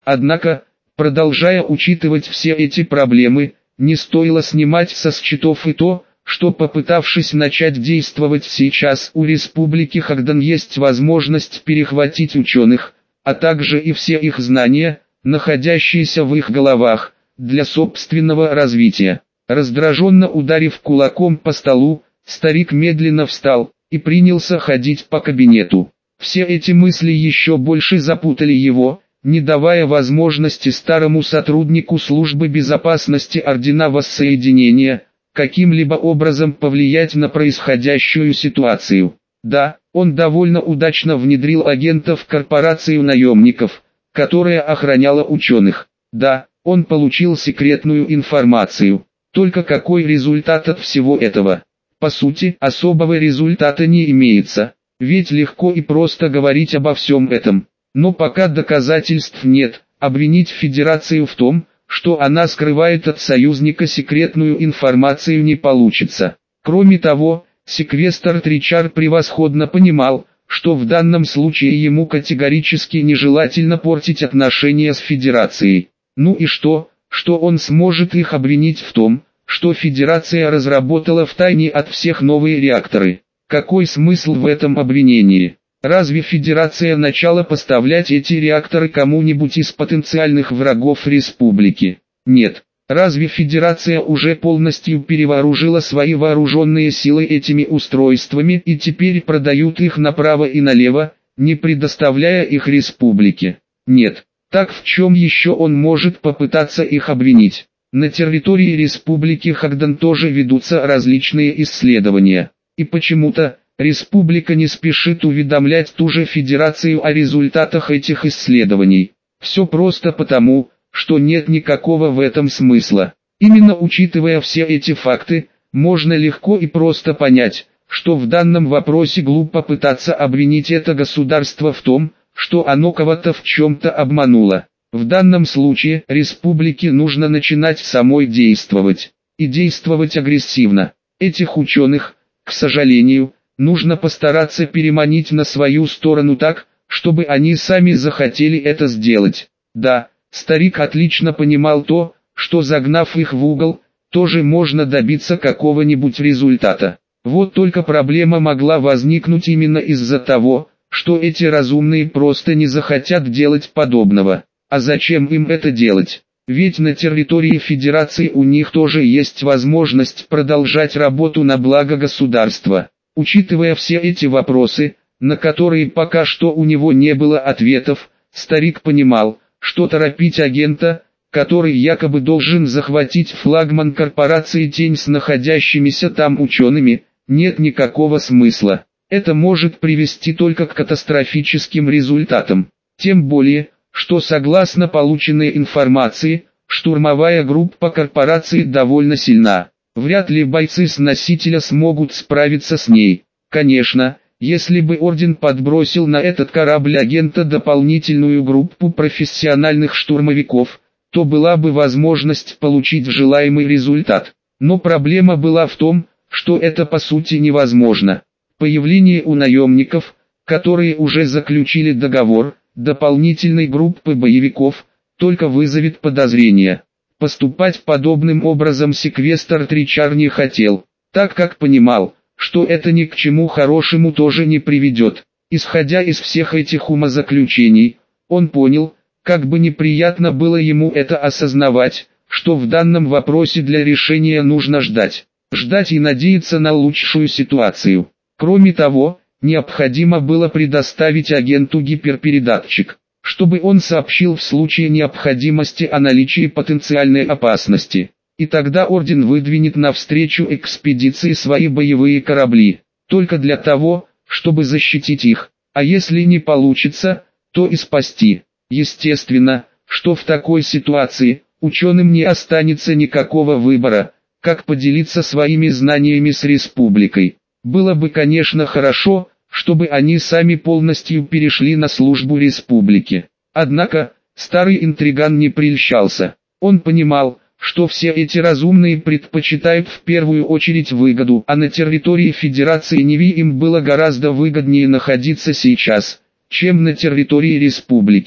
Однако, продолжая учитывать все эти проблемы, не стоило снимать со счетов и то, что, попытавшись начать действовать сейчас, у Республики Хагдан есть возможность перехватить ученых, а также и все их знания, находящиеся в их головах, для собственного развития. Раздраженно ударив кулаком по столу, старик медленно встал и принялся ходить по кабинету. Все эти мысли еще больше запутали его, не давая возможности старому сотруднику службы безопасности Ордена Воссоединения каким-либо образом повлиять на происходящую ситуацию. Да, он довольно удачно внедрил агентов в корпорацию наемников, которая охраняла ученых. Да, он получил секретную информацию. Только какой результат от всего этого? По сути, особого результата не имеется, ведь легко и просто говорить обо всем этом. Но пока доказательств нет, обвинить Федерацию в том, что она скрывает от союзника секретную информацию, не получится. Кроме того, секвестр Тричар превосходно понимал, что в данном случае ему категорически нежелательно портить отношения с Федерацией. Ну и что он сможет их обвинить в том, что Федерация разработала втайне от всех новые реакторы? Какой смысл в этом обвинении? Разве Федерация начала поставлять эти реакторы кому-нибудь из потенциальных врагов Республики? Нет. Разве Федерация уже полностью перевооружила свои вооруженные силы этими устройствами и теперь продают их направо и налево, не предоставляя их Республике? Нет. Так в чем еще он может попытаться их обвинить? На территории Республики Хагдан тоже ведутся различные исследования. И почему-то Республика не спешит уведомлять ту же Федерацию о результатах этих исследований. Все просто потому, что нет никакого в этом смысла. Именно учитывая все эти факты, можно легко и просто понять, что в данном вопросе глупо пытаться обвинить это государство в том, что оно кого-то в чем-то обмануло. В данном случае республике нужно начинать самой действовать. И действовать агрессивно. Этих ученых, к сожалению, нужно постараться переманить на свою сторону так, чтобы они сами захотели это сделать. Да, старик отлично понимал то, что загнав их в угол, тоже можно добиться какого-нибудь результата. Вот только проблема могла возникнуть именно из-за того, что эти разумные просто не захотят делать подобного. А зачем им это делать? Ведь на территории Федерации у них тоже есть возможность продолжать работу на благо государства. Учитывая все эти вопросы, на которые пока что у него не было ответов, старик понимал, что торопить агента, который якобы должен захватить флагман корпорации Тень с находящимися там учеными, нет никакого смысла. Это может привести только к катастрофическим результатам. Тем более, что согласно полученной информации, штурмовая группа корпорации довольно сильна. Вряд ли бойцы с носителя смогут справиться с ней. Конечно, если бы Орден подбросил на этот корабль агента дополнительную группу профессиональных штурмовиков, то была бы возможность получить желаемый результат. Но проблема была в том, что это по сути невозможно. Появление у наемников, которые уже заключили договор, дополнительной группы боевиков, только вызовет подозрения. Поступать подобным образом секвестр Тричар не хотел, так как понимал, что это ни к чему хорошему тоже не приведет. Исходя из всех этих умозаключений, он понял, как бы неприятно было ему это осознавать, что в данном вопросе для решения нужно ждать. Ждать и надеяться на лучшую ситуацию. Кроме того, необходимо было предоставить агенту гиперпередатчик, чтобы он сообщил в случае необходимости о наличии потенциальной опасности. И тогда Орден выдвинет навстречу экспедиции свои боевые корабли, только для того, чтобы защитить их, а если не получится, то и спасти. Естественно, что в такой ситуации, ученым не останется никакого выбора, как поделиться своими знаниями с республикой. Было бы, конечно, хорошо, чтобы они сами полностью перешли на службу республике. Однако, старый интриган не прельщался. Он понимал, что все эти разумные предпочитают в первую очередь выгоду, а на территории Федерации Неви им было гораздо выгоднее находиться сейчас, чем на территории республики.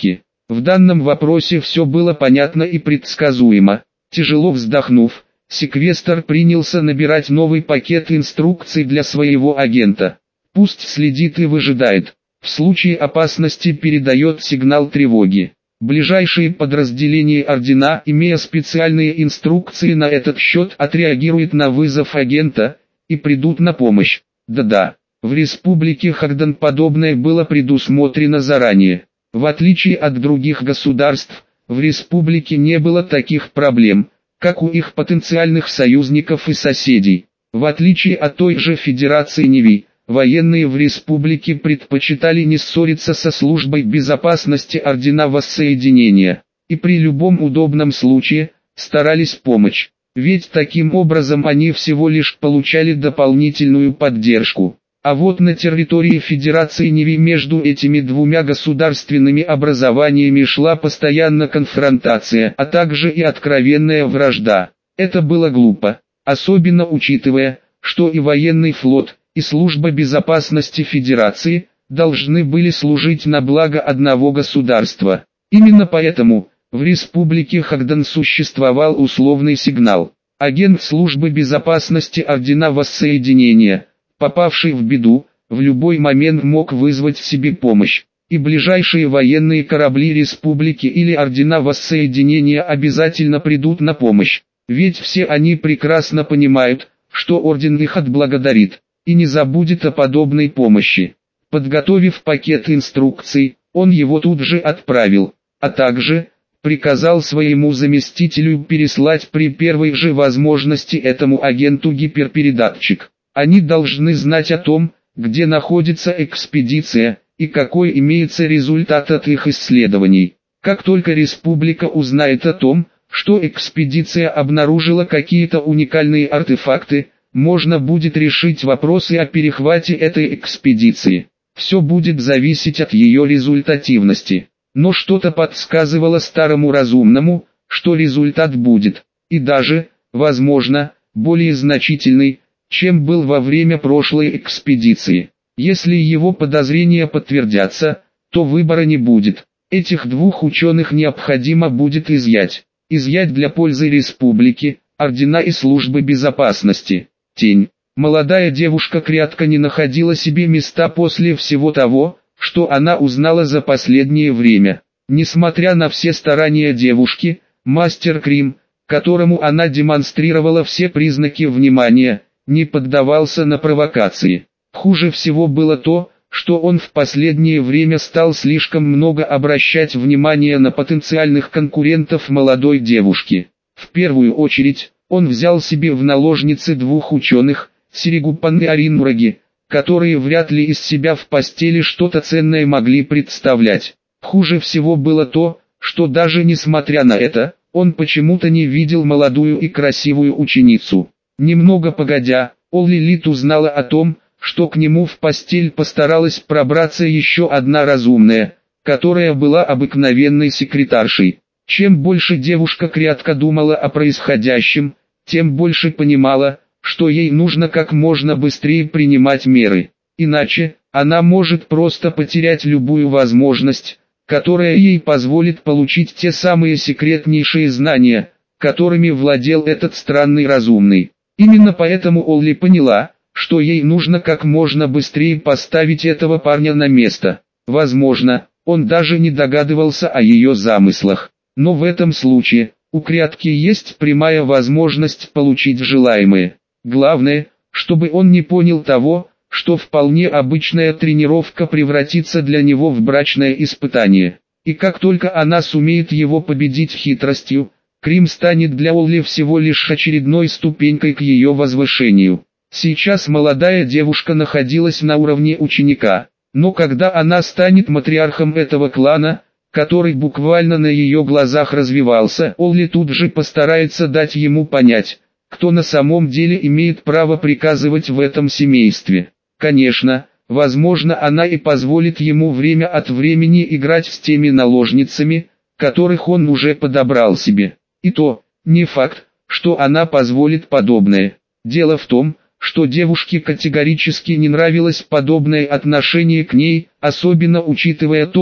В данном вопросе все было понятно и предсказуемо. Тяжело вздохнув, секвестр принялся набирать новый пакет инструкций для своего агента. Пусть следит и выжидает. В случае опасности передает сигнал тревоги. Ближайшие подразделения ордена, имея специальные инструкции на этот счет, отреагируют на вызов агента и придут на помощь. Да-да, в республике Хагдан подобное было предусмотрено заранее. В отличие от других государств, в республике не было таких проблем, как у их потенциальных союзников и соседей. В отличие от той же Федерации Ниви, военные в республике предпочитали не ссориться со службой безопасности ордена воссоединения, и при любом удобном случае старались помочь, ведь таким образом они всего лишь получали дополнительную поддержку. А вот на территории Федерации Ниви между этими двумя государственными образованиями шла постоянно конфронтация, а также и откровенная вражда. Это было глупо, особенно учитывая, что и военный флот, и служба безопасности Федерации должны были служить на благо одного государства. Именно поэтому в республике Хагдан существовал условный сигнал. Агент службы безопасности ордена воссоединения, попавший в беду, в любой момент мог вызвать себе помощь, и ближайшие военные корабли республики или ордена воссоединения обязательно придут на помощь, ведь все они прекрасно понимают, что орден их отблагодарит, и не забудет о подобной помощи. Подготовив пакет инструкций, он его тут же отправил, а также приказал своему заместителю переслать при первой же возможности этому агенту гиперпередатчик. Они должны знать о том, где находится экспедиция, и какой имеется результат от их исследований. Как только республика узнает о том, что экспедиция обнаружила какие-то уникальные артефакты, можно будет решить вопросы о перехвате этой экспедиции. Все будет зависеть от ее результативности. Но что-то подсказывало старому разумному, что результат будет, и даже, возможно, более значительный, чем был во время прошлой экспедиции. Если его подозрения подтвердятся, то выбора не будет. Этих двух ученых необходимо будет изъять. Изъять для пользы республики, ордена и службы безопасности. Тень. Молодая девушка крятко не находила себе места после всего того, что она узнала за последнее время. Несмотря на все старания девушки, мастер Крим, которому она демонстрировала все признаки внимания, не поддавался на провокации. Хуже всего было то, что он в последнее время стал слишком много обращать внимание на потенциальных конкурентов молодой девушки. В первую очередь, он взял себе в наложницы двух ученых, Сиригупан и Аринураги, которые вряд ли из себя в постели что-то ценное могли представлять. Хуже всего было то, что даже несмотря на это, он почему-то не видел молодую и красивую ученицу. Немного погодя, Оллилит узнала о том, что к нему в постель постаралась пробраться еще одна разумная, которая была обыкновенной секретаршей. Чем больше девушка крятко думала о происходящем, тем больше понимала, что ей нужно как можно быстрее принимать меры. Иначе, она может просто потерять любую возможность, которая ей позволит получить те самые секретнейшие знания, которыми владел этот странный разумный. Именно поэтому Олли поняла, что ей нужно как можно быстрее поставить этого парня на место. Возможно, он даже не догадывался о ее замыслах. Но в этом случае, у крятки есть прямая возможность получить желаемое. Главное, чтобы он не понял того, что вполне обычная тренировка превратится для него в брачное испытание. И как только она сумеет его победить хитростью, Крим станет для Олли всего лишь очередной ступенькой к ее возвышению. Сейчас молодая девушка находилась на уровне ученика, но когда она станет матриархом этого клана, который буквально на ее глазах развивался, Олли тут же постарается дать ему понять, кто на самом деле имеет право приказывать в этом семействе. Конечно, возможно, она и позволит ему время от времени играть с теми наложницами, которых он уже подобрал себе. И то, не факт, что она позволит подобное. Дело в том, что девушке категорически не нравилось подобное отношение к ней, особенно учитывая то,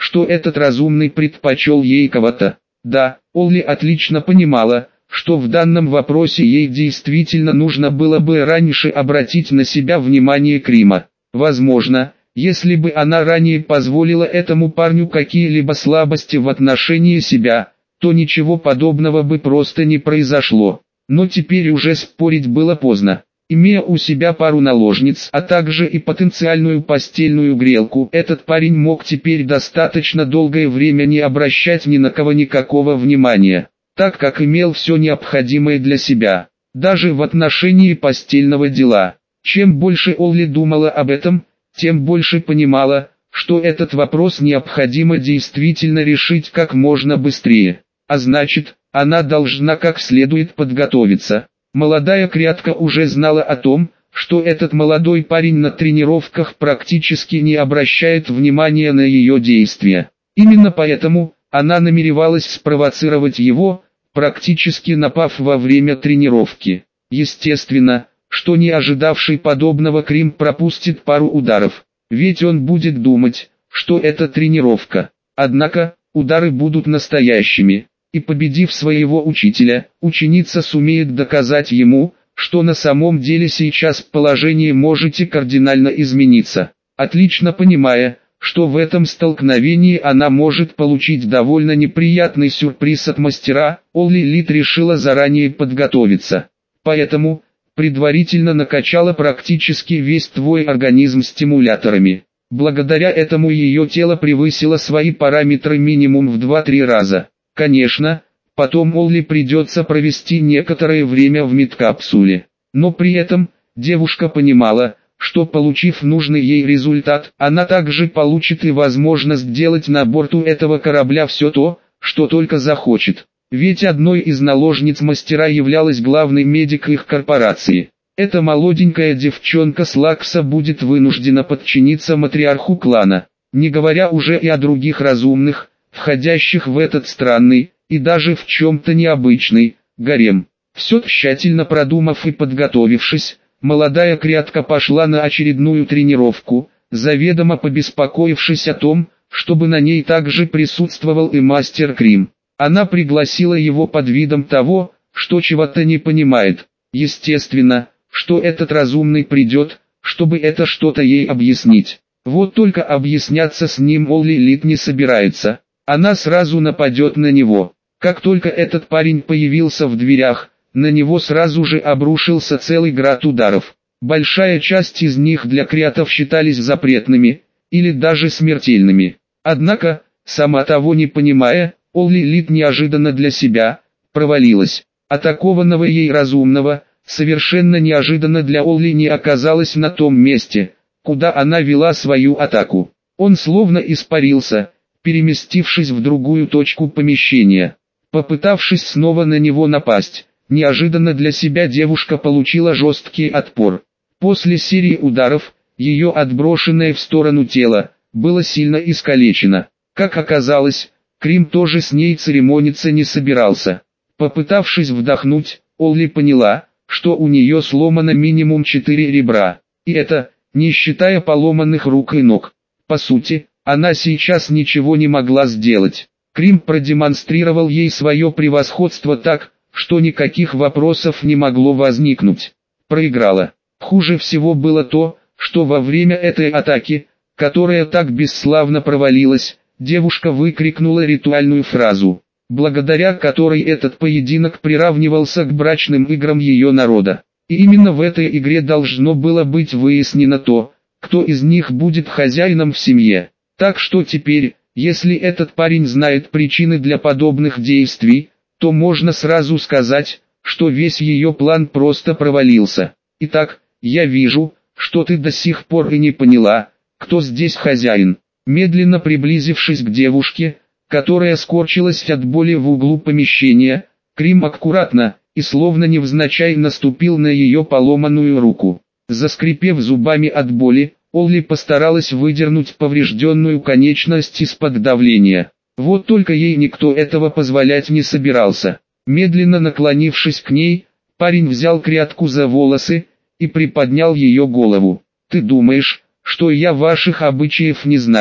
что этот разумный предпочел ей кого-то. Да, Олли отлично понимала, что в данном вопросе ей действительно нужно было бы раньше обратить на себя внимание Крима. Возможно, если бы она ранее позволила этому парню какие-либо слабости в отношении себя, то ничего подобного бы просто не произошло. Но теперь уже спорить было поздно. Имея у себя пару наложниц, а также и потенциальную постельную грелку, этот парень мог теперь достаточно долгое время не обращать ни на кого никакого внимания, так как имел все необходимое для себя, даже в отношении постельного дела. Чем больше Олли думала об этом, тем больше понимала, что этот вопрос необходимо действительно решить как можно быстрее. А значит, она должна как следует подготовиться. Молодая крятка уже знала о том, что этот молодой парень на тренировках практически не обращает внимания на ее действия. Именно поэтому она намеревалась спровоцировать его, практически напав во время тренировки. Естественно, что не ожидавший подобного Крим пропустит пару ударов, ведь он будет думать, что это тренировка. Однако, удары будут настоящими. И победив своего учителя, ученица сумеет доказать ему, что на самом деле сейчас положение можете кардинально измениться. Отлично понимая, что в этом столкновении она может получить довольно неприятный сюрприз от мастера, Олли Лит решила заранее подготовиться. Поэтому, предварительно накачала практически весь твой организм стимуляторами. Благодаря этому ее тело превысило свои параметры минимум в 2-3 раза. Конечно, потом Олли придется провести некоторое время в медкапсуле. Но при этом, девушка понимала, что получив нужный ей результат, она также получит и возможность делать на борту этого корабля все то, что только захочет. Ведь одной из наложниц мастера являлась главный медик их корпорации. Эта молоденькая девчонка Слакса будет вынуждена подчиниться матриарху клана, не говоря уже и о других разумных, входящих в этот странный, и даже в чем-то необычный, гарем. Все тщательно продумав и подготовившись, молодая крятка пошла на очередную тренировку, заведомо побеспокоившись о том, чтобы на ней также присутствовал и мастер Крим. Она пригласила его под видом того, что чего-то не понимает. Естественно, что этот разумный придет, чтобы это что-то ей объяснить. Вот только объясняться с ним Олли Лит не собирается. Она сразу нападет на него. Как только этот парень появился в дверях, на него сразу же обрушился целый град ударов. Большая часть из них для креатов считались запретными, или даже смертельными. Однако, сама того не понимая, Олли Лит неожиданно для себя провалилась. Атакованного ей разумного, совершенно неожиданно для Олли не оказалось на том месте, куда она вела свою атаку. Он словно испарился, переместившись в другую точку помещения. Попытавшись снова на него напасть, неожиданно для себя девушка получила жесткий отпор. После серии ударов, ее отброшенное в сторону тело, было сильно искалечено. Как оказалось, Крим тоже с ней церемониться не собирался. Попытавшись вдохнуть, Олли поняла, что у нее сломано минимум 4 ребра. И это, не считая поломанных рук и ног. По сути, она сейчас ничего не могла сделать. Крим продемонстрировал ей свое превосходство так, что никаких вопросов не могло возникнуть. Проиграла. Хуже всего было то, что во время этой атаки, которая так бесславно провалилась, девушка выкрикнула ритуальную фразу, благодаря которой этот поединок приравнивался к брачным играм ее народа. И именно в этой игре должно было быть выяснено то, кто из них будет хозяином в семье. Так что теперь, если этот парень знает причины для подобных действий, то можно сразу сказать, что весь ее план просто провалился. Итак, я вижу, что ты до сих пор и не поняла, кто здесь хозяин. Медленно приблизившись к девушке, которая скорчилась от боли в углу помещения, Крим аккуратно, и словно невзначай наступил на ее поломанную руку. Заскрипев зубами от боли, Олли постаралась выдернуть поврежденную конечность из-под давления. Вот только ей никто этого позволять не собирался. Медленно наклонившись к ней, парень взял крятку за волосы и приподнял ее голову. «Ты думаешь, что я ваших обычаев не знаю?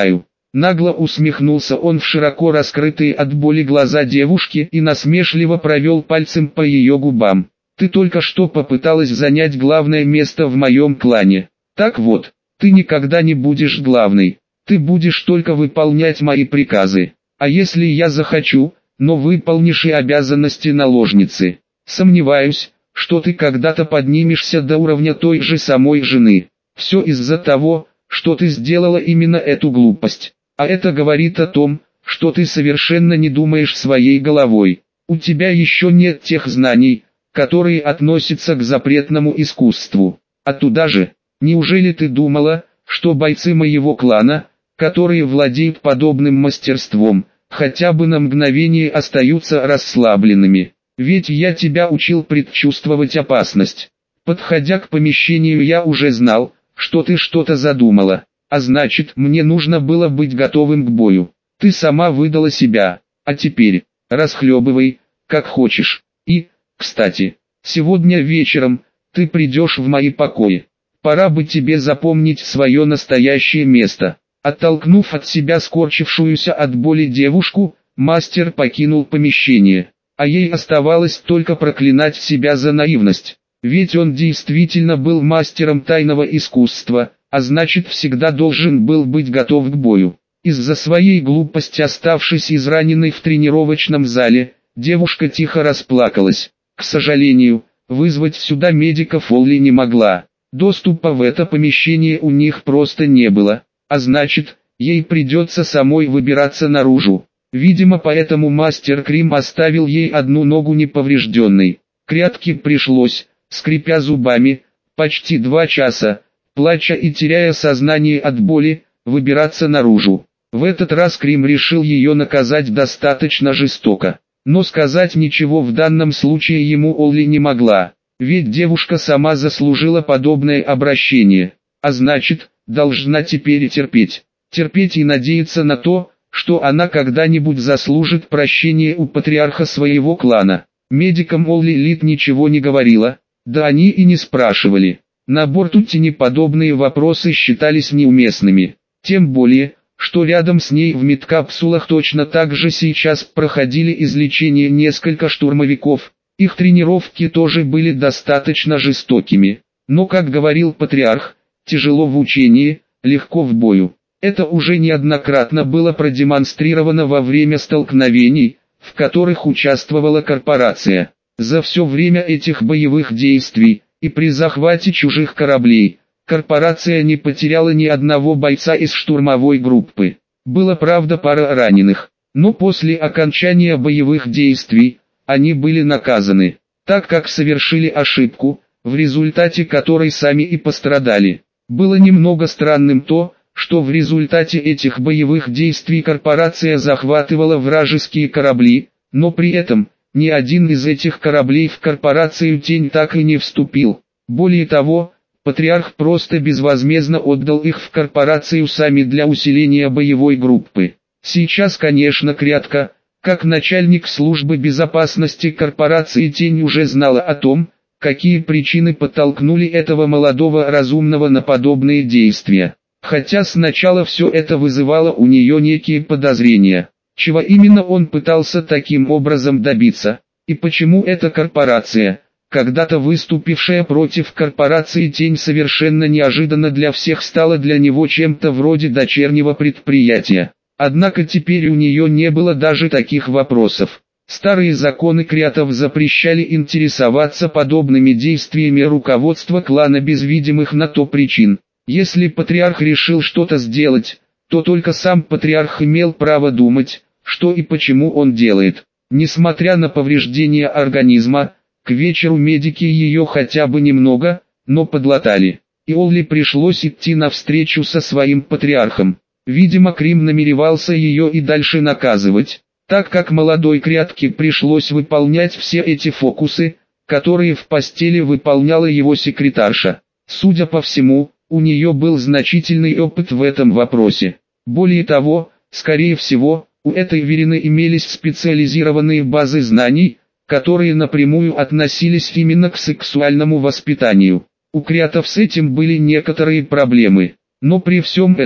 Нагло усмехнулся он в широко раскрытые от боли глаза девушки и насмешливо провел пальцем по ее губам. «Ты только что попыталась занять главное место в моем клане. Так вот, ты никогда не будешь главной. Ты будешь только выполнять мои приказы. А если я захочу, но выполнишь и обязанности наложницы. Сомневаюсь, что ты когда-то поднимешься до уровня той же самой жены. Все из-за того, что ты сделала именно эту глупость. А это говорит о том, что ты совершенно не думаешь своей головой. У тебя еще нет тех знаний, которые относятся к запретному искусству. А туда же, неужели ты думала, что бойцы моего клана, которые владеют подобным мастерством, хотя бы на мгновение остаются расслабленными? Ведь я тебя учил предчувствовать опасность. Подходя к помещению, я уже знал, что ты что-то задумала, а значит, мне нужно было быть готовым к бою. Ты сама выдала себя, а теперь, расхлебывай, как хочешь. И, кстати, сегодня вечером, ты придешь в мои покои. Пора бы тебе запомнить свое настоящее место. Оттолкнув от себя скорчившуюся от боли девушку, мастер покинул помещение. А ей оставалось только проклинать себя за наивность. Ведь он действительно был мастером тайного искусства, а значит всегда должен был быть готов к бою. Из-за своей глупости, оставшись израненной в тренировочном зале, девушка тихо расплакалась. К сожалению, вызвать сюда медиков Олли не могла. Доступа в это помещение у них просто не было, а значит, ей придется самой выбираться наружу. Видимо, поэтому мастер Крим оставил ей одну ногу неповрежденной. Крятке пришлось, скрипя зубами, почти 2 часа, плача и теряя сознание от боли, выбираться наружу. В этот раз Крим решил ее наказать достаточно жестоко. Но сказать ничего в данном случае ему Олли не могла, ведь девушка сама заслужила подобное обращение. А значит, должна теперь терпеть. Терпеть и надеяться на то, что она когда-нибудь заслужит прощения у патриарха своего клана. Медикам Олли Лит ничего не говорила, да они и не спрашивали. На борту Тени подобные вопросы считались неуместными. Тем более, что рядом с ней в медкапсулах точно так же сейчас проходили излечение несколько штурмовиков. Их тренировки тоже были достаточно жестокими. Но, как говорил патриарх, тяжело в учении, легко в бою. Это уже неоднократно было продемонстрировано во время столкновений, в которых участвовала корпорация. За все время этих боевых действий, и при захвате чужих кораблей, корпорация не потеряла ни одного бойца из штурмовой группы. Было, правда, пара раненых, но после окончания боевых действий, они были наказаны, так как совершили ошибку, в результате которой сами и пострадали. Было немного странным то, что в результате этих боевых действий корпорация захватывала вражеские корабли, но при этом, ни один из этих кораблей в корпорацию Тень так и не вступил. Более того, патриарх просто безвозмездно отдал их в корпорацию сами для усиления боевой группы. Сейчас, конечно, Крятка, как начальник службы безопасности корпорации Тень, уже знала о том, какие причины подтолкнули этого молодого разумного на подобные действия. Хотя сначала все это вызывало у нее некие подозрения. Чего именно он пытался таким образом добиться, и почему эта корпорация, когда-то выступившая против корпорации Тень, совершенно неожиданно для всех стала для него чем-то вроде дочернего предприятия. Однако теперь у нее не было даже таких вопросов. Старые законы Крятов запрещали интересоваться подобными действиями руководства клана без видимых на то причин. Если патриарх решил что-то сделать, то только сам патриарх имел право думать, что и почему он делает. Несмотря на повреждения организма, к вечеру медики ее хотя бы немного, но подлатали. И Олли пришлось идти навстречу со своим патриархом. Видимо, Крим намеревался ее и дальше наказывать, так как молодой Крятке пришлось выполнять все эти фокусы, которые в постели выполняла его секретарша. Судя по всему, у нее был значительный опыт в этом вопросе. Более того, скорее всего, у этой Верины имелись специализированные базы знаний, которые напрямую относились именно к сексуальному воспитанию. У Крятов с этим были некоторые проблемы, но при всем этом,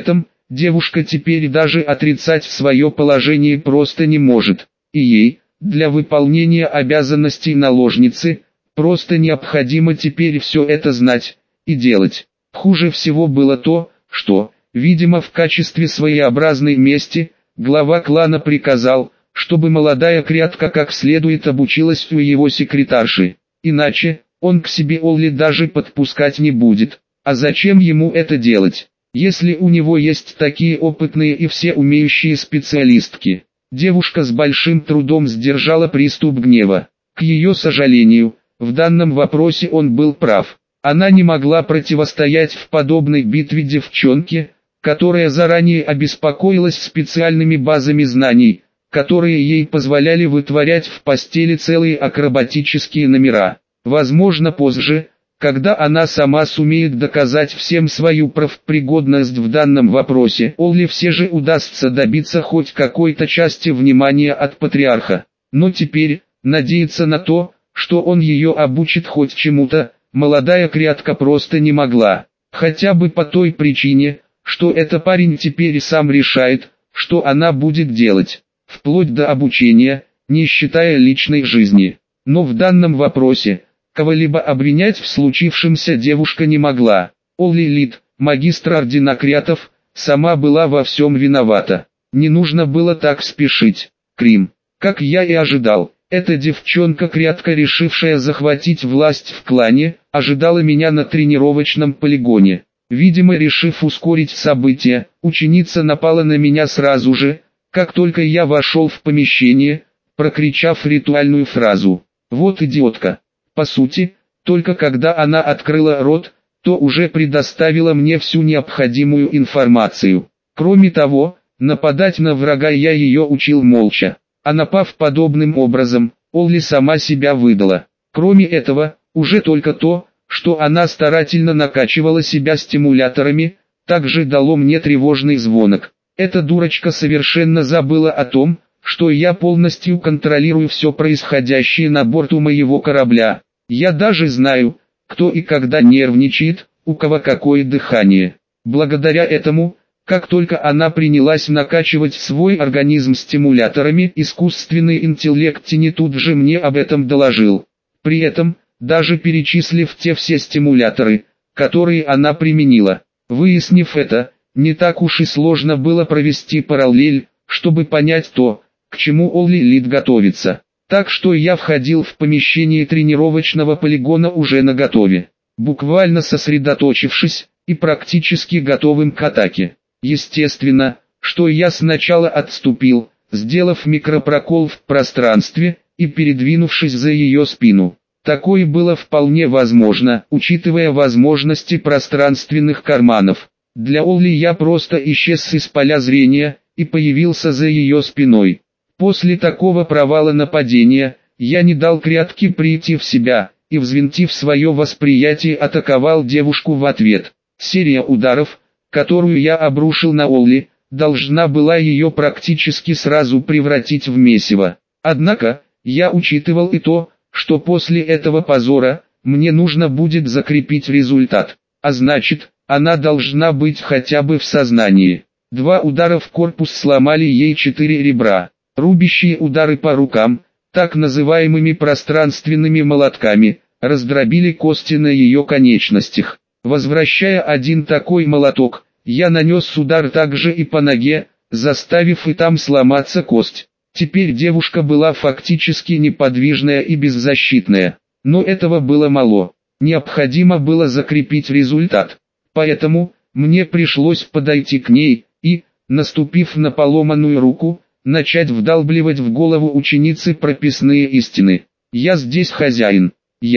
девушка теперь даже отрицать свое положение просто не может. И ей, для выполнения обязанностей наложницы, просто необходимо теперь все это знать и делать. Хуже всего было то, что, видимо в качестве своеобразной мести, глава клана приказал, чтобы молодая крятка как следует обучилась у его секретарши. Иначе, он к себе Олли даже подпускать не будет. А зачем ему это делать, если у него есть такие опытные и все умеющие специалистки? Девушка с большим трудом сдержала приступ гнева. К ее сожалению, в данном вопросе он был прав. Она не могла противостоять в подобной битве девчонке, которая заранее обеспокоилась специальными базами знаний, которые ей позволяли вытворять в постели целые акробатические номера. Возможно позже, когда она сама сумеет доказать всем свою профпригодность в данном вопросе, Олли все же удастся добиться хоть какой-то части внимания от патриарха. Но теперь, надеяться на то, что он ее обучит хоть чему-то, молодая крятка просто не могла. Хотя бы по той причине, что этот парень теперь сам решает, что она будет делать, вплоть до обучения, не считая личной жизни. Но в данном вопросе, кого-либо обвинять в случившемся девушка не могла. Олли Лид, магистр ордена крятов, сама была во всем виновата. Не нужно было так спешить. Крим, как я и ожидал, эта девчонка-крятка, решившая захватить власть в клане, ожидала меня на тренировочном полигоне. Видимо, решив ускорить события, ученица напала на меня сразу же, как только я вошел в помещение, прокричав ритуальную фразу. Вот идиотка. По сути, только когда она открыла рот, то уже предоставила мне всю необходимую информацию. Кроме того, нападать на врага я ее учил молча. А напав подобным образом, Олли сама себя выдала. Кроме этого, уже только то, что она старательно накачивала себя стимуляторами, также дало мне тревожный звонок. Эта дурочка совершенно забыла о том, что я полностью контролирую все происходящее на борту моего корабля. Я даже знаю, кто и когда нервничает, у кого какое дыхание. Благодаря этому, как только она принялась накачивать свой организм стимуляторами, искусственный интеллект не тут же мне об этом доложил. При этом, даже перечислив те все стимуляторы, которые она применила. Выяснив это, не так уж и сложно было провести параллель, чтобы понять то, к чему Олли Лид готовится. Так что я входил в помещение тренировочного полигона уже наготове, буквально сосредоточившись и практически готовым к атаке. Естественно, что я сначала отступил, сделав микропрокол в пространстве и передвинувшись за ее спину. Такое было вполне возможно, учитывая возможности пространственных карманов. Для Олли я просто исчез из поля зрения и появился за ее спиной. После такого провала нападения, я не дал крятке прийти в себя, и взвинтив свое восприятие, атаковал девушку в ответ. Серия ударов, которую я обрушил на Олли, должна была ее практически сразу превратить в месиво. Однако, я учитывал и то, что после этого позора, мне нужно будет закрепить результат. А значит, она должна быть хотя бы в сознании. 2 удара в корпус сломали ей 4 ребра. Рубящие удары по рукам, так называемыми пространственными молотками, раздробили кости на ее конечностях. Возвращая один такой молоток, я нанес удар также и по ноге, заставив и там сломаться кость. Теперь девушка была фактически неподвижная и беззащитная. Но этого было мало. Необходимо было закрепить результат. Поэтому, мне пришлось подойти к ней и, наступив на поломанную руку, начать вдалбливать в голову ученицы прописные истины. Я здесь хозяин.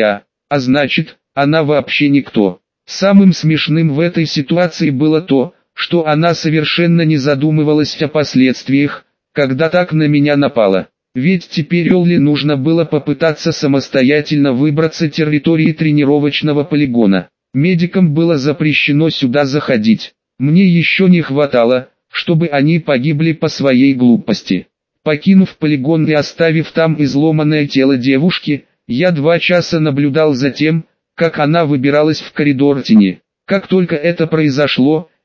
А значит, она вообще никто. Самым смешным в этой ситуации было то, что она совершенно не задумывалась о последствиях, когда так на меня напала. Ведь теперь Олли нужно было попытаться самостоятельно выбраться с территории тренировочного полигона. Медикам было запрещено сюда заходить. Мне еще не хватало, чтобы они погибли по своей глупости. Покинув полигон и оставив там изломанное тело девушки, я 2 часа наблюдал за тем, как она выбиралась в коридор тени. Как только это произошло,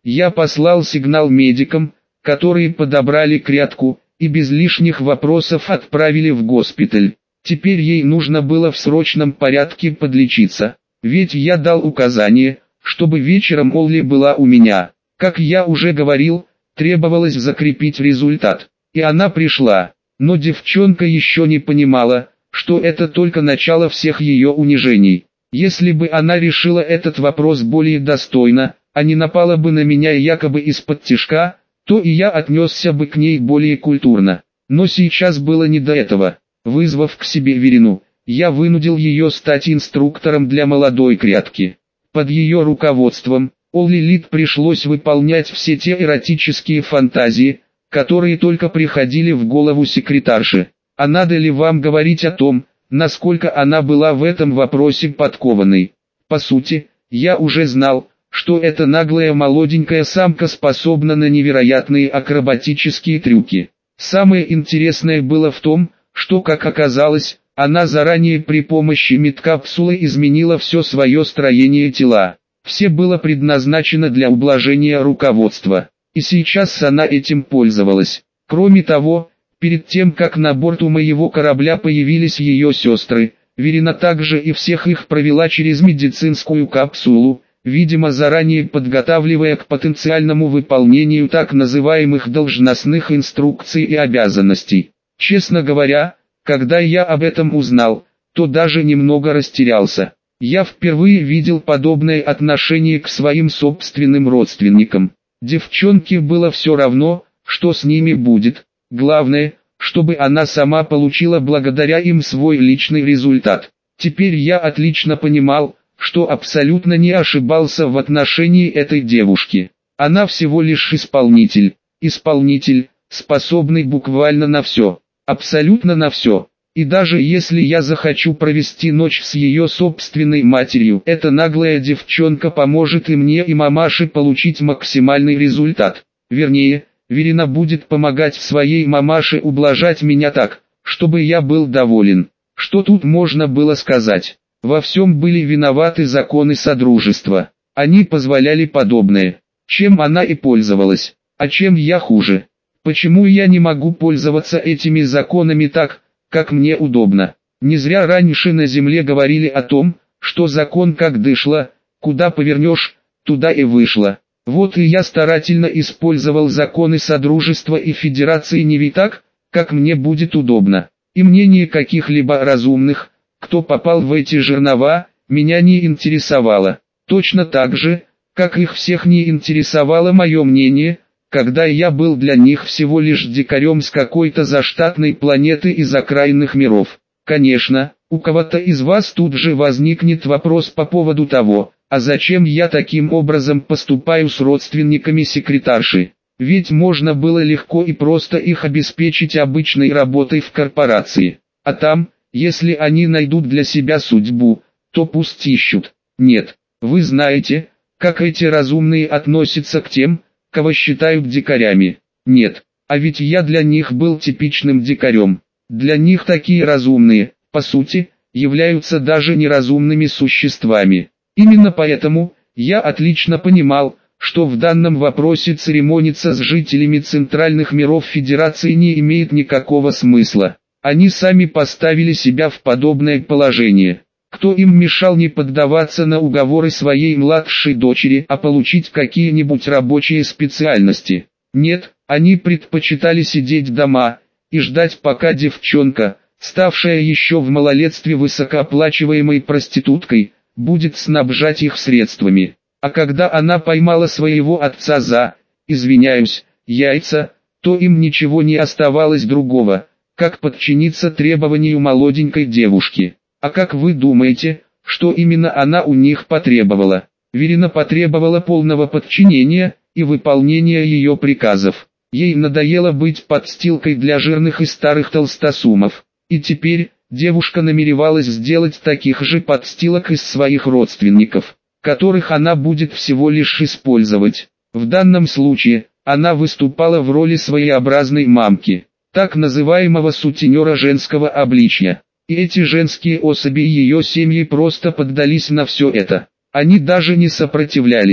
Я послал сигнал медикам, которые подобрали крятку, и без лишних вопросов отправили в госпиталь. Теперь ей нужно было в срочном порядке подлечиться, ведь я дал указание, чтобы вечером Олли была у меня. Как я уже говорил, требовалось закрепить результат, и она пришла. Но девчонка еще не понимала, что это только начало всех ее унижений. Если бы она решила этот вопрос более достойно, а не напала бы на меня якобы из-под тишка, то и я отнесся бы к ней более культурно. Но сейчас было не до этого. Вызвав к себе Верину, я вынудил ее стать инструктором для молодой крятки. Под ее руководством Олли Лид пришлось выполнять все те эротические фантазии, которые только приходили в голову секретарши. А надо ли вам говорить о том, насколько она была в этом вопросе подкованной? По сути, я уже знал, что эта наглая молоденькая самка способна на невероятные акробатические трюки. Самое интересное было в том, что, как оказалось, она заранее при помощи медкапсулы изменила все свое строение тела. Все было предназначено для ублажения руководства, и сейчас она этим пользовалась. Кроме того, перед тем как на борту моего корабля появились ее сестры, Верина также и всех их провела через медицинскую капсулу, видимо заранее подготавливая к потенциальному выполнению так называемых должностных инструкций и обязанностей. Честно говоря, когда я об этом узнал, то даже немного растерялся. Я впервые видел подобное отношение к своим собственным родственникам. Девчонке было все равно, что с ними будет. Главное, чтобы она сама получила благодаря им свой личный результат. Теперь я отлично понимал, что абсолютно не ошибался в отношении этой девушки. Она всего лишь исполнитель, способный буквально на все, абсолютно на все. И даже если я захочу провести ночь с ее собственной матерью, эта наглая девчонка поможет и мне, и мамаше получить максимальный результат. Вернее, Верина будет помогать своей мамаше ублажать меня так, чтобы я был доволен. Что тут можно было сказать? Во всем были виноваты законы Содружества. Они позволяли подобное. Чем она и пользовалась. А чем я хуже? Почему я не могу пользоваться этими законами так, как мне удобно? Не зря раньше на земле говорили о том, что закон как дышло, куда повернешь, туда и вышло. Вот и я старательно использовал законы Содружества и Федерации не так, как мне будет удобно. И мнение каких-либо разумных, кто попал в эти жернова, меня не интересовало. Точно так же, как их всех не интересовало мое мнение, когда я был для них всего лишь дикарем с какой-то заштатной планеты из окраинных миров. Конечно, у кого-то из вас тут же возникнет вопрос по поводу того, а зачем я таким образом поступаю с родственниками секретарши? Ведь можно было легко и просто их обеспечить обычной работой в корпорации. А там, если они найдут для себя судьбу, то пусть ищут. Нет, вы знаете, как эти разумные относятся к тем, кого считают дикарями. Нет, а ведь я для них был типичным дикарем. Для них такие разумные, по сути, являются даже неразумными существами. Именно поэтому, я отлично понимал, что в данном вопросе церемониться с жителями центральных миров Федерации не имеет никакого смысла. Они сами поставили себя в подобное положение. Кто им мешал не поддаваться на уговоры своей младшей дочери, а получить какие-нибудь рабочие специальности? Нет, они предпочитали сидеть дома и ждать, пока девчонка, ставшая еще в малолетстве высокооплачиваемой проституткой, будет снабжать их средствами. А когда она поймала своего отца за, извиняюсь, яйца, то им ничего не оставалось другого, как подчиниться требованию молоденькой девушки. А как вы думаете, что именно она у них потребовала? Верина потребовала полного подчинения и выполнения ее приказов. Ей надоело быть подстилкой для жирных и старых толстосумов. И теперь, девушка намеревалась сделать таких же подстилок из своих родственников, которых она будет всего лишь использовать. В данном случае, она выступала в роли своеобразной мамки, так называемого сутенера женского обличья. И эти женские особи и ее семьи просто поддались на все это. Они даже не сопротивлялись.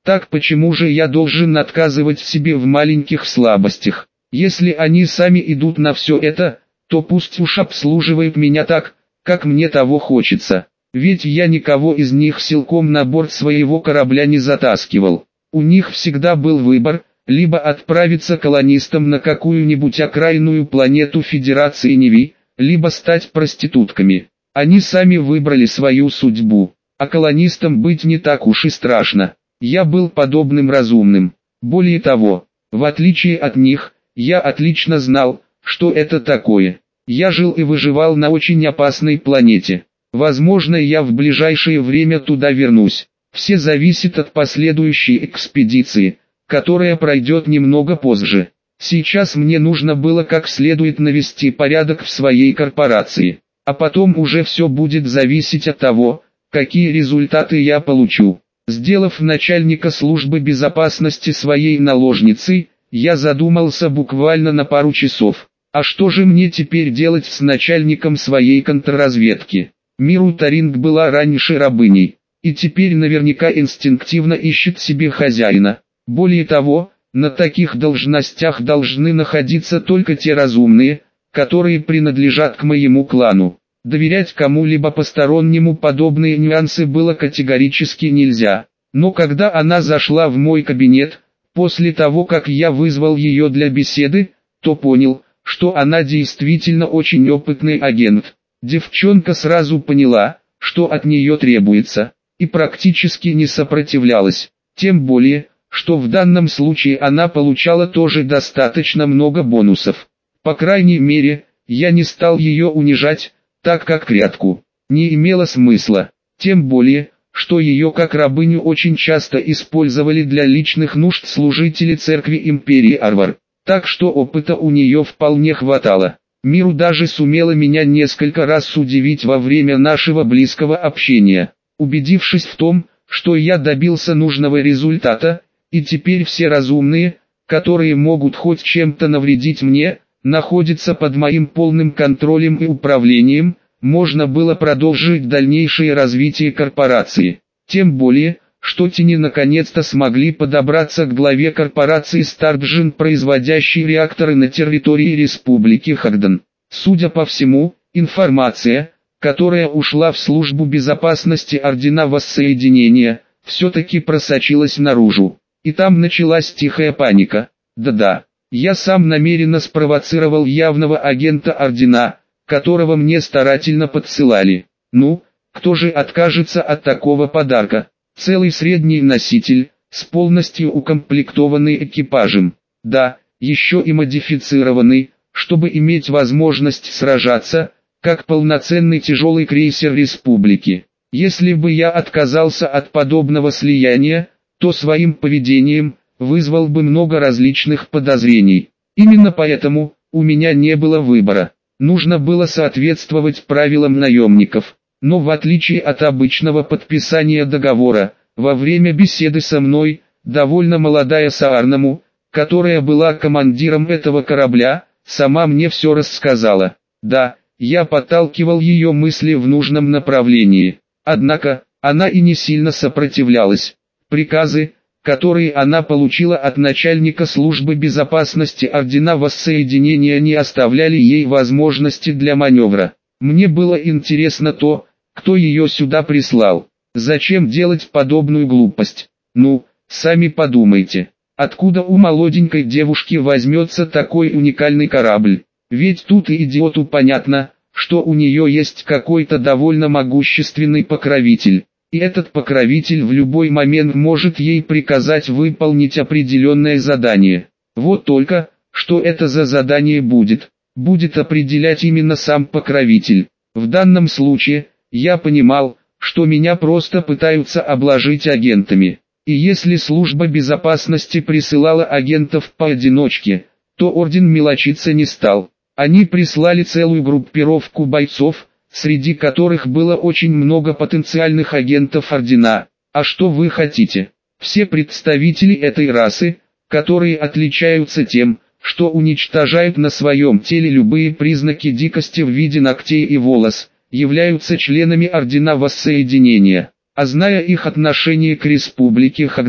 Так почему же я должен отказывать себе в маленьких слабостях? Если они сами идут на все это, то пусть уж обслуживают меня так, как мне того хочется. Ведь я никого из них силком на борт своего корабля не затаскивал. У них всегда был выбор, либо отправиться колонистам на какую-нибудь окраинную планету Федерации Неви, либо стать проститутками. Они сами выбрали свою судьбу, а колонистам быть не так уж и страшно. Я был подобным разумным. Более того, в отличие от них, я отлично знал, что это такое. Я жил и выживал на очень опасной планете. Возможно, я в ближайшее время туда вернусь. Все зависит от последующей экспедиции, которая пройдет немного позже. Сейчас мне нужно было как следует навести порядок в своей корпорации. А потом уже все будет зависеть от того, какие результаты я получу. Сделав начальника службы безопасности своей наложницей, я задумался буквально на пару часов. А что же мне теперь делать с начальником своей контрразведки? Миру Таринг была раньше рабыней, и теперь наверняка инстинктивно ищет себе хозяина. Более того, на таких должностях должны находиться только те разумные, которые принадлежат к моему клану. Доверять кому-либо постороннему подобные нюансы было категорически нельзя. Но когда она зашла в мой кабинет, после того как я вызвал ее для беседы, то понял, что она действительно очень опытный агент. Девчонка сразу поняла, что от нее требуется, и практически не сопротивлялась. Тем более, что в данном случае она получала тоже достаточно много бонусов. По крайней мере, я не стал ее унижать, так как крятку не имело смысла. Тем более, что ее как рабыню очень часто использовали для личных нужд служители церкви империи Арвар. Так что опыта у нее вполне хватало. Миру даже сумела меня несколько раз удивить во время нашего близкого общения. Убедившись в том, что я добился нужного результата, и теперь все разумные, которые могут хоть чем-то навредить мне, находятся под моим полным контролем и управлением, можно было продолжить дальнейшее развитие корпорации. Тем более, что тени наконец-то смогли подобраться к главе корпорации Старджин, производящей реакторы на территории Республики Хагдан. Судя по всему, информация, которая ушла в службу безопасности Ордена Воссоединения, все-таки просочилась наружу. И там началась тихая паника. Да-да, я сам намеренно спровоцировал явного агента Ордена, которого мне старательно подсылали. Ну, кто же откажется от такого подарка? Целый средний носитель, с полностью укомплектованный экипажем. Да, еще и модифицированный, чтобы иметь возможность сражаться, как полноценный тяжелый крейсер республики. Если бы я отказался от подобного слияния, то своим поведением вызвал бы много различных подозрений. Именно поэтому у меня не было выбора. Нужно было соответствовать правилам наемников. Но в отличие от обычного подписания договора, во время беседы со мной, довольно молодая Саарнаму, которая была командиром этого корабля, сама мне все рассказала. Да, я подталкивал ее мысли в нужном направлении. Однако, она и не сильно сопротивлялась. Приказы, которые она получила от начальника службы безопасности Ордена Воссоединения, не оставляли ей возможности для маневра. Мне было интересно то, кто ее сюда прислал. Зачем делать подобную глупость? Ну, сами подумайте. Откуда у молоденькой девушки возьмется такой уникальный корабль? Ведь тут и идиоту понятно, что у нее есть какой-то довольно могущественный покровитель. И этот покровитель в любой момент может ей приказать выполнить определенное задание. Вот только, что это за задание будет определять именно сам покровитель. В данном случае, я понимал, что меня просто пытаются обложить агентами. И если служба безопасности присылала агентов поодиночке, то орден мелочиться не стал. Они прислали целую группировку бойцов, среди которых было очень много потенциальных агентов ордена. А что вы хотите? Все представители этой расы, которые отличаются тем, что уничтожают на своем теле любые признаки дикости в виде ногтей и волос, являются членами Ордена Воссоединения. А зная их отношение к Республике Хагдан,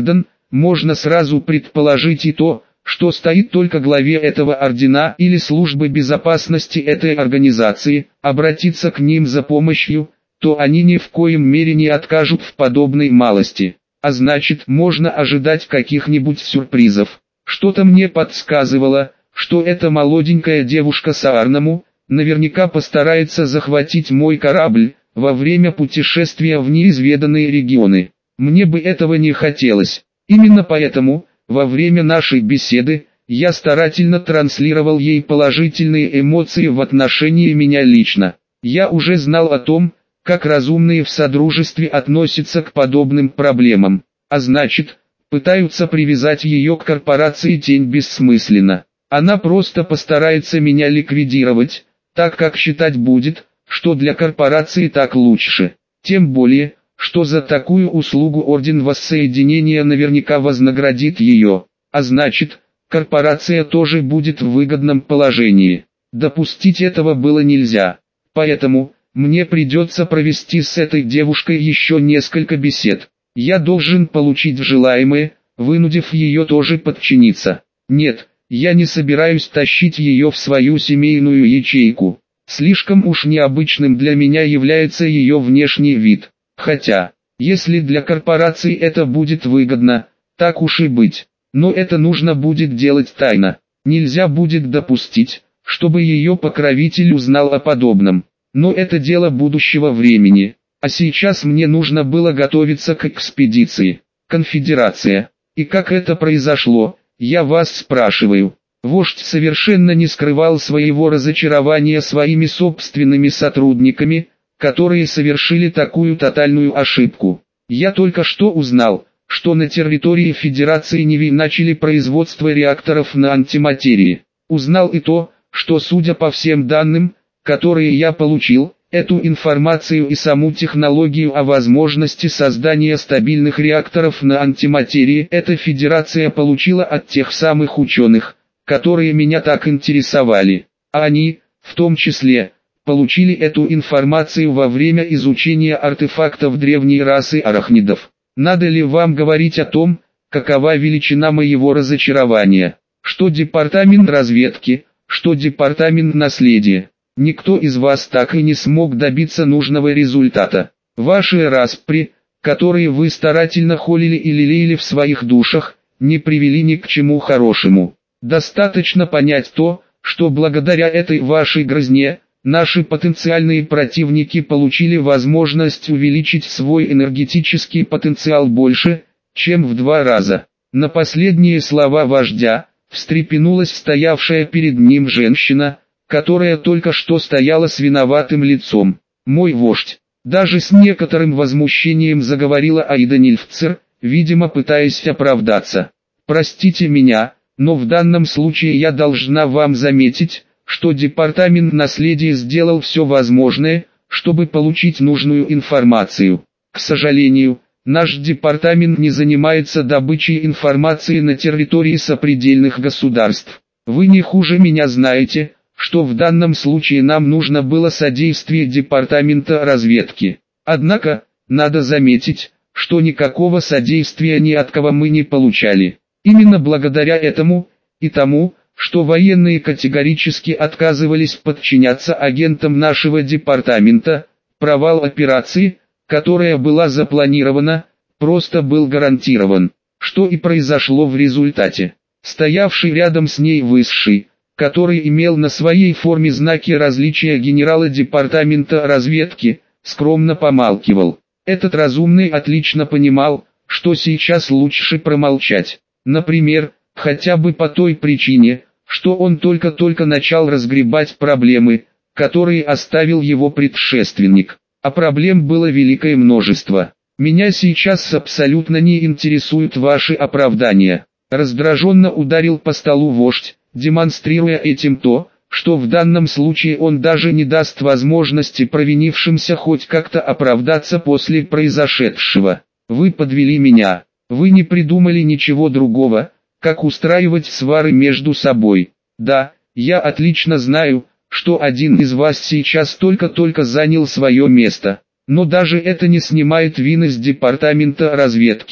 можно сразу предположить и то, что стоит только главе этого ордена или службы безопасности этой организации, обратиться к ним за помощью, то они ни в коем мере не откажут в подобной малости. А значит, можно ожидать каких-нибудь сюрпризов. Что-то мне подсказывало, что эта молоденькая девушка Саарнаму наверняка постарается захватить мой корабль во время путешествия в неизведанные регионы. Мне бы этого не хотелось. Именно поэтому, во время нашей беседы, я старательно транслировал ей положительные эмоции в отношении меня лично. Я уже знал о том, как разумные в Содружестве относятся к подобным проблемам, а значит, пытаются привязать ее к корпорации Тень бессмысленно. Она просто постарается меня ликвидировать, так как считать будет, что для корпорации так лучше. Тем более, что за такую услугу Орден Воссоединения наверняка вознаградит ее, а значит, корпорация тоже будет в выгодном положении. Допустить этого было нельзя, поэтому мне придется провести с этой девушкой еще несколько бесед. Я должен получить желаемое, вынудив ее тоже подчиниться. Нет, я не собираюсь тащить ее в свою семейную ячейку. Слишком уж необычным для меня является ее внешний вид. Хотя, если для корпорации это будет выгодно, так уж и быть. Но это нужно будет делать тайно. Нельзя будет допустить, чтобы ее покровитель узнал о подобном. Но это дело будущего времени. А сейчас мне нужно было готовиться к экспедиции. Конфедерация. И как это произошло, я вас спрашиваю. Вождь совершенно не скрывал своего разочарования своими собственными сотрудниками, которые совершили такую тотальную ошибку. Я только что узнал, что на территории Федерации Ниви начали производство реакторов на антиматерии. Узнал и то, что судя по всем данным, которые я получил, эту информацию и саму технологию о возможности создания стабильных реакторов на антиматерии эта Федерация получила от тех самых ученых, которые меня так интересовали. А они, в том числе, получили эту информацию во время изучения артефактов древней расы арахнидов. Надо ли вам говорить о том, какова величина моего разочарования? Что департамент разведки, что департамент наследия. Никто из вас так и не смог добиться нужного результата. Ваши распри, которые вы старательно холили и лелеяли в своих душах, не привели ни к чему хорошему. Достаточно понять то, что благодаря этой вашей грызне, наши потенциальные противники получили возможность увеличить свой энергетический потенциал больше, чем в 2 раза. На последние слова вождя, встрепенулась стоявшая перед ним женщина, которая только что стояла с виноватым лицом. Мой вождь, даже с некоторым возмущением заговорила Аида Нильфцер, видимо пытаясь оправдаться. Простите меня, но в данном случае я должна вам заметить, что департамент наследия сделал все возможное, чтобы получить нужную информацию. К сожалению, наш департамент не занимается добычей информации на территории сопредельных государств. Вы не хуже меня знаете, что в данном случае нам нужно было содействие департамента разведки. Однако, надо заметить, что никакого содействия ни от кого мы не получали. Именно благодаря этому, и тому, что военные категорически отказывались подчиняться агентам нашего департамента, провал операции, которая была запланирована, просто был гарантирован, что и произошло в результате. Стоявший рядом с ней высший, который имел на своей форме знаки различия генерала департамента разведки, скромно помалкивал. Этот разумный отлично понимал, что сейчас лучше промолчать. Например, хотя бы по той причине, что он только-только начал разгребать проблемы, которые оставил его предшественник. А проблем было великое множество. Меня сейчас абсолютно не интересуют ваши оправдания. Раздраженно ударил по столу вождь, демонстрируя этим то, что в данном случае он даже не даст возможности провинившимся хоть как-то оправдаться после произошедшего. Вы подвели меня. Вы не придумали ничего другого, как устраивать свары между собой. Да, я отлично знаю, что один из вас сейчас только-только занял свое место. Но даже это не снимает вины с департамента разведки.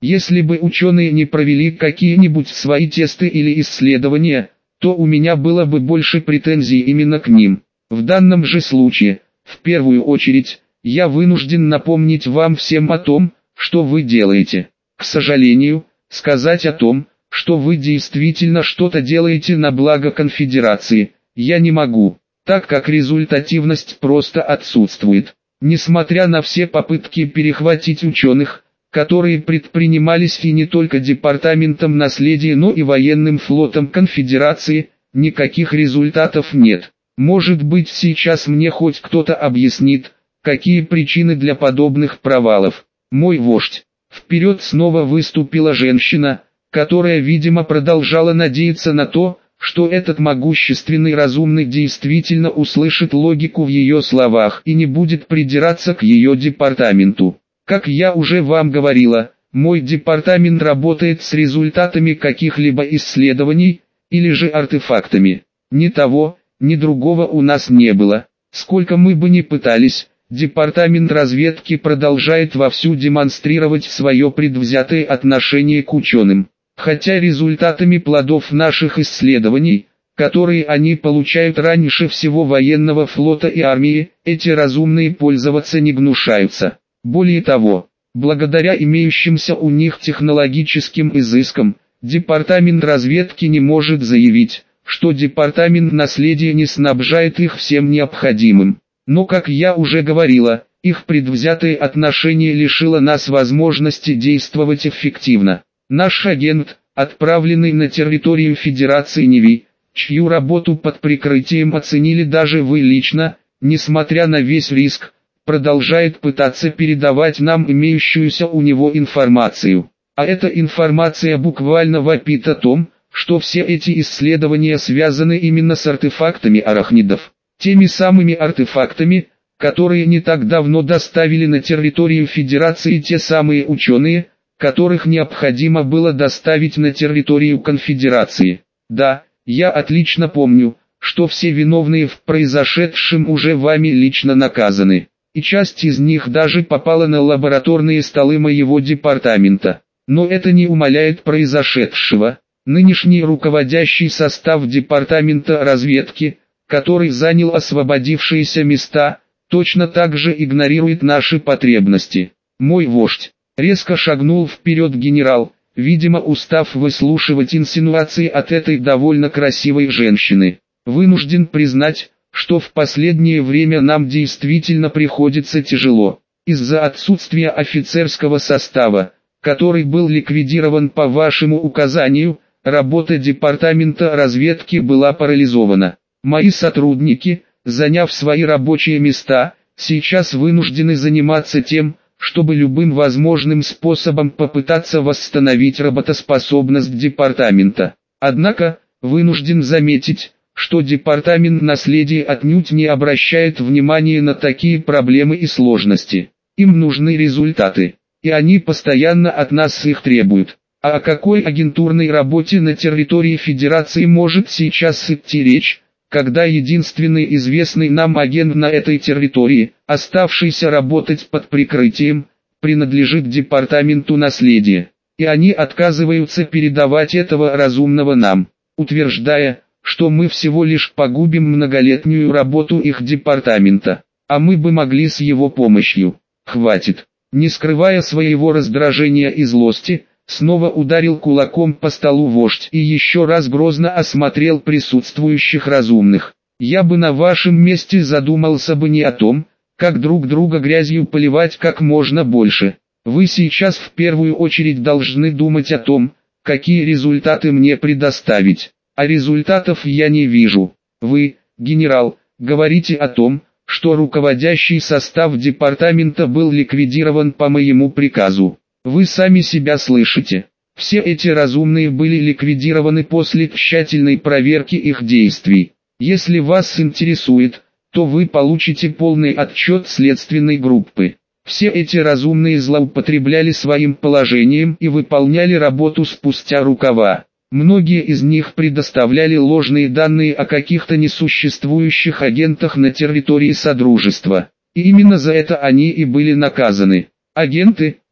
Если бы ученые не провели какие-нибудь свои тесты или исследования, то у меня было бы больше претензий именно к ним. В данном же случае, в первую очередь, я вынужден напомнить вам всем о том, что вы делаете. К сожалению, сказать о том, что вы действительно что-то делаете на благо конфедерации, я не могу, так как результативность просто отсутствует. Несмотря на все попытки перехватить ученых, которые предпринимались и не только Департаментом наследия, но и военным флотом конфедерации, никаких результатов нет. Может быть, сейчас мне хоть кто-то объяснит, какие причины для подобных провалов. Мой вождь. Вперед снова выступила женщина, которая, видимо, продолжала надеяться на то, что этот могущественный разумный действительно услышит логику в ее словах и не будет придираться к ее департаменту. Как я уже вам говорила, мой департамент работает с результатами каких-либо исследований, или же артефактами. Ни того, ни другого у нас не было. Сколько мы бы ни пытались, департамент разведки продолжает вовсю демонстрировать свое предвзятое отношение к ученым. Хотя результатами плодов наших исследований, которые они получают раньше всего военного флота и армии, эти разумные пользоваться не гнушаются. Более того, благодаря имеющимся у них технологическим изыскам, департамент разведки не может заявить, что департамент наследия не снабжает их всем необходимым. Но, как я уже говорила, их предвзятое отношение лишило нас возможности действовать эффективно. Наш агент, отправленный на территорию Федерации Неви, чью работу под прикрытием оценили даже вы лично, несмотря на весь риск, продолжает пытаться передавать нам имеющуюся у него информацию. А эта информация буквально вопит о том, что все эти исследования связаны именно с артефактами арахнидов. Теми самыми артефактами, которые не так давно доставили на территорию Федерации те самые ученые, которых необходимо было доставить на территорию Конфедерации. Да, я отлично помню, что все виновные в произошедшем уже вами лично наказаны, и часть из них даже попала на лабораторные столы моего департамента. Но это не умаляет произошедшего. Нынешний руководящий состав департамента разведки, который занял освободившиеся места, точно так же игнорирует наши потребности. Мой вождь. Резко шагнул вперед генерал, видимо устав выслушивать инсинуации от этой довольно красивой женщины. Вынужден признать, что в последнее время нам действительно приходится тяжело. Из-за отсутствия офицерского состава, который был ликвидирован по вашему указанию, работа департамента разведки была парализована. Мои сотрудники, заняв свои рабочие места, сейчас вынуждены заниматься тем, чтобы любым возможным способом попытаться восстановить работоспособность департамента. Однако, вынужден заметить, что департамент наследия отнюдь не обращает внимания на такие проблемы и сложности. Им нужны результаты, и они постоянно от нас их требуют. А о какой агентурной работе на территории Федерации может сейчас идти речь, когда единственный известный нам агент на этой территории, оставшийся работать под прикрытием, принадлежит департаменту наследия, и они отказываются передавать этого разумного нам, утверждая, что мы всего лишь погубим многолетнюю работу их департамента, а мы бы могли с его помощью. Хватит. Не скрывая своего раздражения и злости, снова ударил кулаком по столу вождь и еще раз грозно осмотрел присутствующих разумных. Я бы на вашем месте задумался бы не о том, как друг друга грязью поливать как можно больше. Вы сейчас в первую очередь должны думать о том, какие результаты мне предоставить. А результатов я не вижу. Вы, генерал, говорите о том, что руководящий состав департамента был ликвидирован по моему приказу. Вы сами себя слышите. Все эти разумные были ликвидированы после тщательной проверки их действий. Если вас интересует, то вы получите полный отчет следственной группы. Все эти разумные злоупотребляли своим положением и выполняли работу спустя рукава. Многие из них предоставляли ложные данные о каких-то несуществующих агентах на территории Содружества. И именно за это они и были наказаны. Агенты,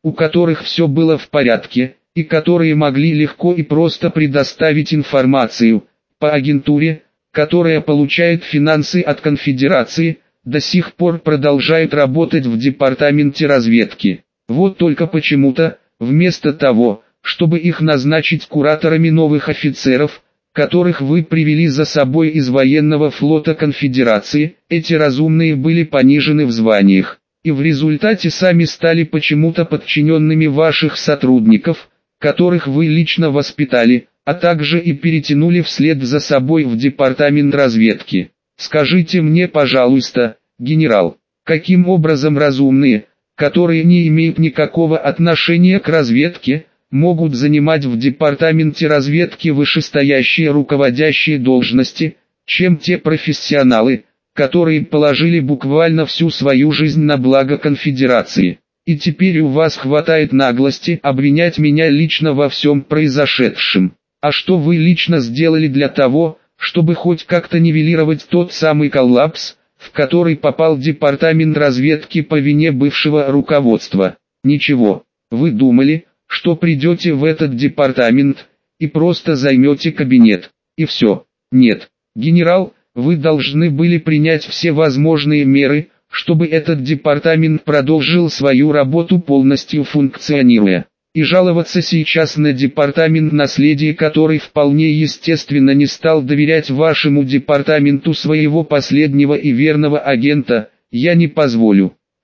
у которых все было в порядке, и которые могли легко и просто предоставить информацию по агентуре, которая получает финансы от конфедерации, до сих пор продолжают работать в департаменте разведки. Вот только почему-то, вместо того, чтобы их назначить кураторами новых офицеров, которых вы привели за собой из военного флота конфедерации, эти разумные были понижены в званиях, и в результате сами стали почему-то подчиненными ваших сотрудников, которых вы лично воспитали, а также и перетянули вслед за собой в департамент разведки. Скажите мне, пожалуйста, генерал, каким образом разумные, которые не имеют никакого отношения к разведке, могут занимать в департаменте разведки вышестоящие руководящие должности, чем те профессионалы, которые положили буквально всю свою жизнь на благо конфедерации. И теперь у вас хватает наглости обвинять меня лично во всем произошедшем. А что вы лично сделали для того, чтобы хоть как-то нивелировать тот самый коллапс, в который попал департамент разведки по вине бывшего руководства? Ничего. Вы думали, что придете в этот департамент и просто займете кабинет, и все. Нет, генерал, вы должны были принять все возможные меры, чтобы этот департамент продолжил свою работу полностью функционируя. И жаловаться сейчас на департамент наследия, который вполне естественно не стал доверять вашему департаменту своего последнего и верного агента, я не позволю.